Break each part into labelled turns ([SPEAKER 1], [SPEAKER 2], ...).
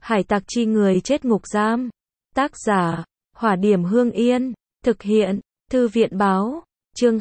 [SPEAKER 1] Hải tặc chi người chết ngục giam. Tác giả, Hỏa Điểm Hương Yên. Thực hiện, Thư viện Báo. Chương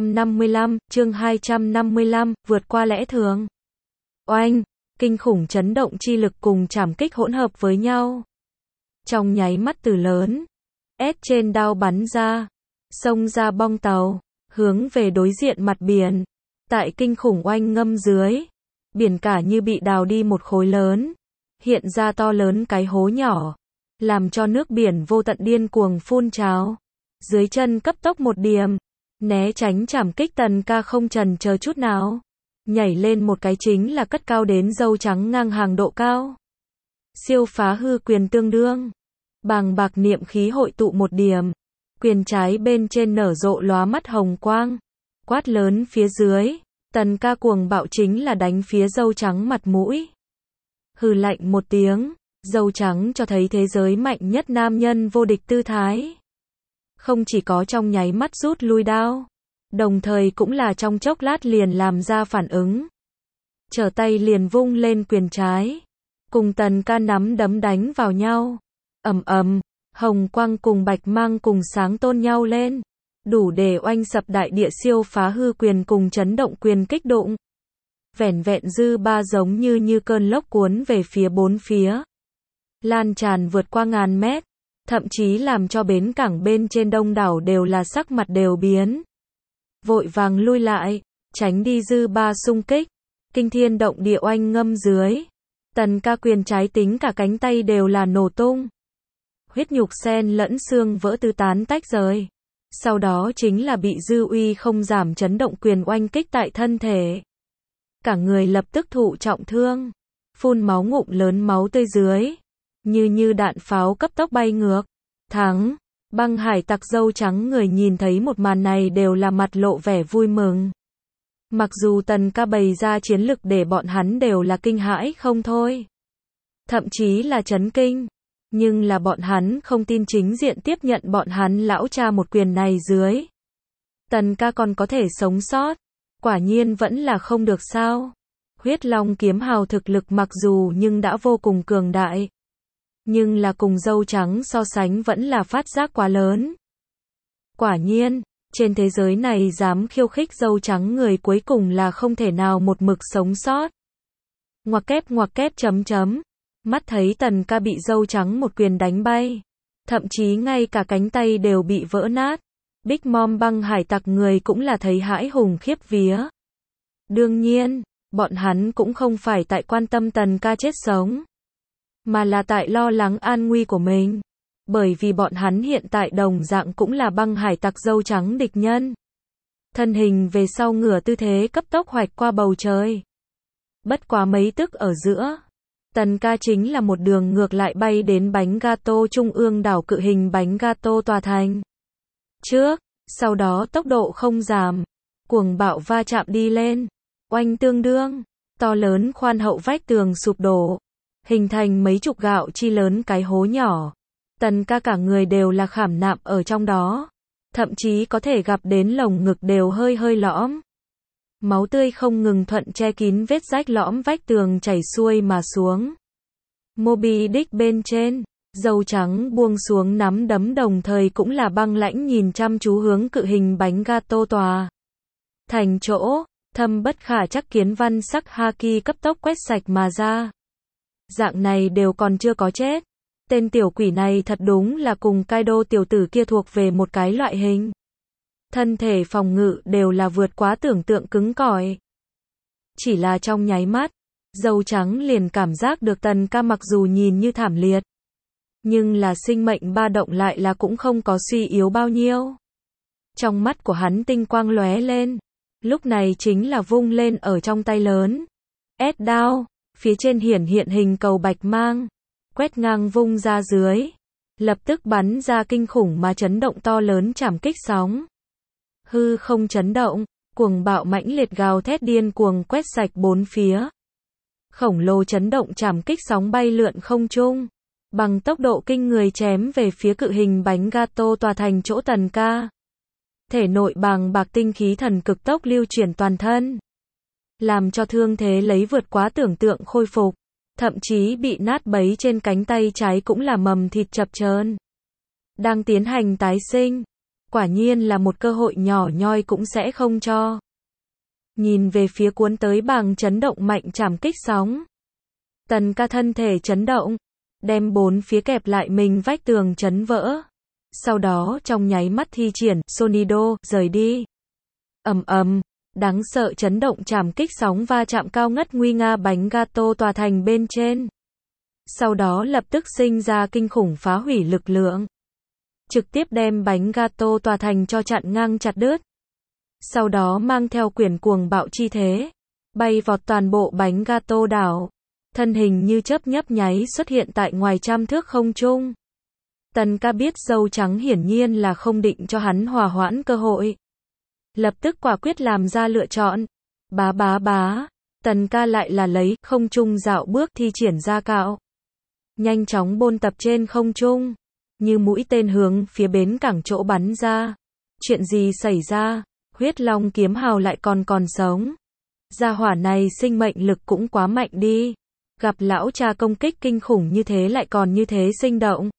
[SPEAKER 1] 255, vượt qua lẽ thường. Oanh, kinh khủng chấn động chi lực cùng trảm kích hỗn hợp với nhau. Trong nháy mắt từ lớn, S trên đao bắn ra, xông ra bong tàu, hướng về đối diện mặt biển. Tại kinh khủng oanh ngâm dưới, biển cả như bị đào đi một khối lớn, hiện ra to lớn cái hố nhỏ, làm cho nước biển vô tận điên cuồng phun trào. Dưới chân cấp tốc một điểm, né tránh trảm kích Tần Ca không chần chờ chút nào, nhảy lên một cái chính là cất cao đến dâu trắng ngang hàng độ cao. Siêu phá hư quyền tương đương, bàng bạc niệm khí hội tụ một điểm, quyền trái bên trên nở rộ lóa mắt hồng quang, quát lớn phía dưới, Tần Ca cuồng bạo chính là đánh phía dâu trắng mặt mũi. Hừ lạnh một tiếng, dâu trắng cho thấy thế giới mạnh nhất nam nhân vô địch tư thái. Không chỉ có trong nháy mắt rút lui đao, đồng thời cũng là trong chốc lát liền làm ra phản ứng. Trở tay liền vung lên quyền trái, cùng Tần Ca nắm đấm đánh vào nhau. Ầm ầm, hồng quang cùng bạch mang cùng sáng tôn nhau lên, đủ để oanh sập đại địa siêu phá hư quyền cùng chấn động quyền kích đụng. Vẻn vẹn dư ba giống như cơn lốc cuốn về phía bốn phía, lan tràn vượt qua ngàn mét, thậm chí làm cho bến cảng bên trên đông đảo đều là sắc mặt đều biến. Vội vàng lui lại, tránh đi dư ba xung kích, kinh thiên động địa oanh ngâm dưới. Tần Ca quyền trái tính cả cánh tay đều là nổ tung. Huyết nhục xen lẫn xương vỡ tứ tán tách rời. Sau đó chính là bị dư uy không giảm chấn động quyền oanh kích tại thân thể. Cả người lập tức thụ trọng thương, phun máu ngụm lớn máu tươi dưới, như đạn pháo cấp tốc bay ngược. Thắng, băng hải tặc dâu trắng người nhìn thấy một màn này đều là mặt lộ vẻ vui mừng. Mặc dù Tần Ca bày ra chiến lực để bọn hắn đều là kinh hãi không thôi, thậm chí là chấn kinh, nhưng là bọn hắn không tin chính diện tiếp nhận bọn hắn lão cha một quyền này dưới, Tần Ca còn có thể sống sót. Quả nhiên vẫn là không được sao. Huyết Long kiếm hào thực lực mặc dù nhưng đã vô cùng cường đại, nhưng là cùng dâu trắng so sánh vẫn là phát giác quá lớn. Quả nhiên, trên thế giới này dám khiêu khích dâu trắng người cuối cùng là không thể nào một mực sống sót. Ngoặc kép chấm. Mắt thấy Tần Ca bị dâu trắng một quyền đánh bay, thậm chí ngay cả cánh tay đều bị vỡ nát. Big Mom băng hải tặc người cũng là thấy hãi hùng khiếp vía. Đương nhiên, bọn hắn cũng không phải tại quan tâm Tần Ca chết sống, mà là tại lo lắng an nguy của mình. Bởi vì bọn hắn hiện tại đồng dạng cũng là băng hải tặc dâu trắng địch nhân. Thân hình về sau ngửa tư thế cấp tốc hoạch qua bầu trời. Bất quá mấy tức ở giữa, Tần Ca chính là một đường ngược lại bay đến bánh gato trung ương đảo cự hình bánh gato tòa thành. Trước, sau đó tốc độ không giảm, cuồng bạo va chạm đi lên, oanh tương đương, to lớn khoan hậu vách tường sụp đổ, hình thành mấy chục gạo chi lớn cái hố nhỏ. Tần Ca cả người đều là khảm nạm ở trong đó, thậm chí có thể gặp đến lồng ngực đều hơi lõm. Máu tươi không ngừng thuận che kín vết rách lõm vách tường chảy xuôi mà xuống. Moby Dick bên trên, dâu trắng buông xuống nắm đấm đồng thời cũng là băng lãnh nhìn chăm chú hướng cự hình bánh gato tòa thành chỗ, thâm bất khả chắc kiến văn sắc haki cấp tốc quét sạch mà ra. Dạng này đều còn chưa có chết. Tên tiểu quỷ này thật đúng là cùng Kaido tiểu tử kia thuộc về một cái loại hình. Thân thể phòng ngự đều là vượt quá tưởng tượng cứng cỏi. Chỉ là trong nháy mắt, dâu trắng liền cảm giác được Tần Ca mặc dù nhìn như thảm liệt, nhưng là sinh mệnh ba động lại là cũng không có suy yếu bao nhiêu. Trong mắt của hắn tinh quang lóe lên, lúc này chính là vung lên ở trong tay lớn. S-Đao, phía trên hiển hiện hình cầu bạch mang, quét ngang vung ra dưới, lập tức bắn ra kinh khủng mà chấn động to lớn trảm kích sóng. Hư không chấn động, cuồng bạo mãnh liệt gào thét điên cuồng quét sạch bốn phía. Khổng lồ chấn động trảm kích sóng bay lượn không trung, bằng tốc độ kinh người chém về phía cự hình bánh gato tòa thành chỗ Tần Ca. Thể nội bàng bạc tinh khí thần cực tốc lưu chuyển toàn thân, làm cho thương thế lấy vượt quá tưởng tượng khôi phục. thậm chí bị nát bấy trên cánh tay trái cũng là mầm thịt chập chờn. Đang tiến hành tái sinh, quả nhiên là một cơ hội nhỏ nhoi cũng sẽ không cho. Nhìn về phía cuốn tới bàng chấn động mạnh trảm kích sóng. Tần ca thân thể chấn động, đem bốn phía kẹp lại mình vách tường chấn vỡ. Sau đó trong nháy mắt thi triển Sonido, rời đi. Ầm ầm, đáng sợ chấn động trảm kích sóng va chạm cao ngất nguy nga bánh gato tòa thành bên trên. Sau đó lập tức sinh ra kinh khủng phá hủy lực lượng. Trực tiếp đem bánh gato tòa thành cho chặn ngang chặt đứt. Sau đó mang theo quyển cuồng bạo chi thế, bay vọt toàn bộ bánh gato đảo. Thân hình như chớp nhấp nháy xuất hiện tại ngoài trăm thước không trung. Tần ca biết dâu trắng hiển nhiên là không định cho hắn hòa hoãn cơ hội. Lập tức quả quyết làm ra lựa chọn. Bá bá bá, tần ca lại là lấy không trung dạo bước thi triển ra cạo. Nhanh chóng bôn tập trên không trung, như mũi tên hướng phía bến cảng chỗ bắn ra. Chuyện gì xảy ra? Huyết Long kiếm hào lại còn sống. Gia hỏa này sinh mệnh lực cũng quá mạnh đi. Gặp lão cha công kích kinh khủng như thế lại còn như thế sinh động.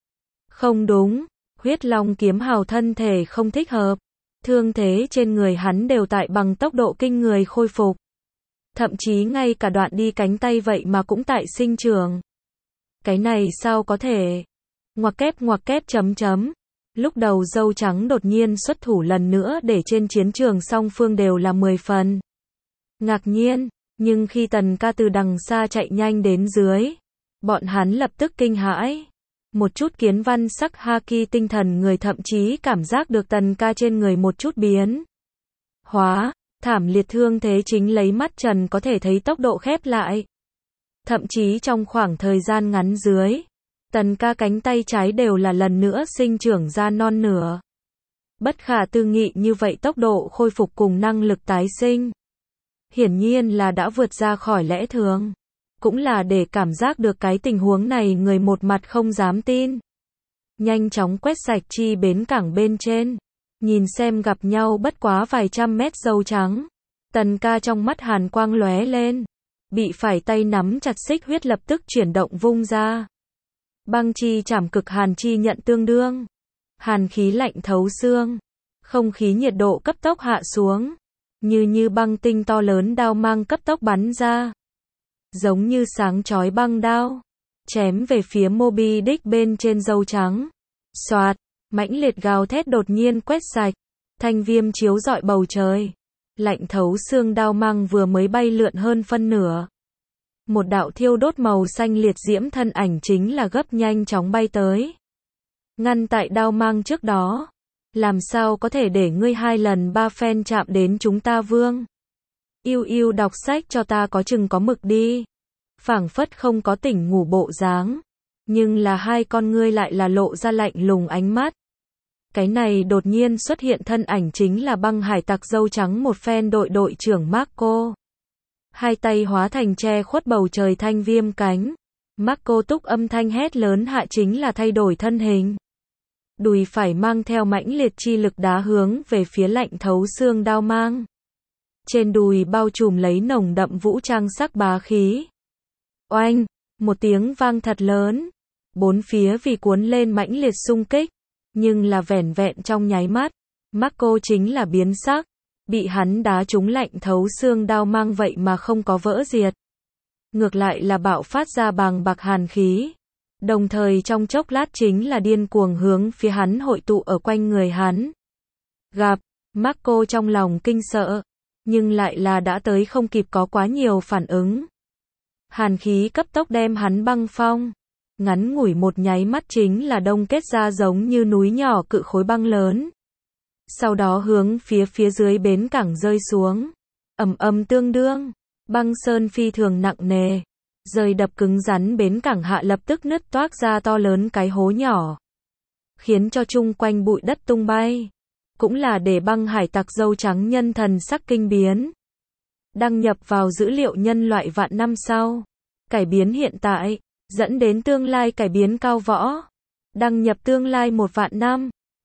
[SPEAKER 1] Không đúng, Huyết Long kiếm hào thân thể không thích hợp. Thương thế trên người hắn đều tại bằng tốc độ kinh người khôi phục. Thậm chí ngay cả đoạn đi cánh tay vậy mà cũng tại sinh trưởng. Cái này sao có thể? Ngoặc kép chấm chấm. Lúc đầu dâu trắng đột nhiên xuất thủ lần nữa để trên chiến trường song phương đều là 10 phần. Ngạc nhiên, nhưng khi tần ca từ đằng xa chạy nhanh đến dưới, bọn hắn lập tức kinh hãi. Một chút kiến văn sắc haki tinh thần người thậm chí cảm giác được tần ca trên người một chút biến hóa, thảm liệt thương thế chính lấy mắt trần có thể thấy tốc độ khép lại. Thậm chí trong khoảng thời gian ngắn dưới, tần ca cánh tay trái đều là lần nữa sinh trưởng ra non nửa. Bất khả tư nghị như vậy tốc độ khôi phục cùng năng lực tái sinh. Hiển nhiên là đã vượt ra khỏi lẽ thường. Cũng là để cảm giác được cái tình huống này người một mặt không dám tin. Nhanh chóng quét sạch chi bến cảng bên trên. Nhìn xem gặp nhau bất quá vài trăm mét dâu trắng. Tần ca trong mắt hàn quang lóe lên. Bị phải tay nắm chặt xích huyết lập tức chuyển động vung ra. Băng chi chảm cực hàn chi nhận tương đương. Hàn khí lạnh thấu xương. Không khí nhiệt độ cấp tốc hạ xuống. Như băng tinh to lớn đao mang cấp tốc bắn ra. Giống như sáng chói băng đao. Chém về phía Moby Dick bên trên dâu trắng. Xoạt, mãnh liệt gào thét đột nhiên quét sạch. Thanh viêm chiếu rọi bầu trời. Lạnh thấu xương đao mang vừa mới bay lượn hơn phân nửa. Một đạo thiêu đốt màu xanh liệt diễm thân ảnh chính là gấp nhanh chóng bay tới. Ngăn tại đao mang trước đó. Làm sao có thể để ngươi 2 lần 3 phen chạm đến chúng ta vương? Yêu đọc sách cho ta có chừng có mực đi. Phảng phất không có tỉnh ngủ bộ dáng. Nhưng là hai con ngươi lại là lộ ra lạnh lùng ánh mắt. Cái này đột nhiên xuất hiện thân ảnh chính là băng hải tặc dâu trắng một phen đội trưởng Marco. Hai tay hóa thành che khuất bầu trời thanh viêm cánh. Marco túc âm thanh hét lớn hạ chính là thay đổi thân hình. Đùi phải mang theo mãnh liệt chi lực đá hướng về phía lạnh thấu xương đao mang. Trên đùi bao trùm lấy nồng đậm vũ trang sắc bá khí. Oanh, một tiếng vang thật lớn. Bốn phía vì cuốn lên mãnh liệt xung kích. Nhưng là vẻn vẹn trong nháy mắt. Marco chính là biến sắc. Bị hắn đá trúng lạnh thấu xương đao mang vậy mà không có vỡ diệt. Ngược lại là bạo phát ra bàng bạc hàn khí. Đồng thời trong chốc lát chính là điên cuồng hướng phía hắn hội tụ ở quanh người hắn. Gặp, Marco trong lòng kinh sợ. Nhưng lại là đã tới không kịp có quá nhiều phản ứng. Hàn khí cấp tốc đem hắn băng phong. Ngắn ngủi một nháy mắt chính là đông kết ra giống như núi nhỏ cự khối băng lớn. Sau đó hướng phía dưới bến cảng rơi xuống. Ầm tương đương. Băng sơn phi thường nặng nề. Rơi đập cứng rắn bến cảng hạ lập tức nứt toác ra to lớn cái hố nhỏ. Khiến cho chung quanh bụi đất tung bay. Cũng là để băng hải tặc dâu trắng nhân thần sắc kinh biến. Đăng nhập vào dữ liệu nhân loại vạn năm sau. Cải biến hiện tại. Dẫn đến tương lai cải biến cao võ. Đăng nhập tương lai 1 vạn năm.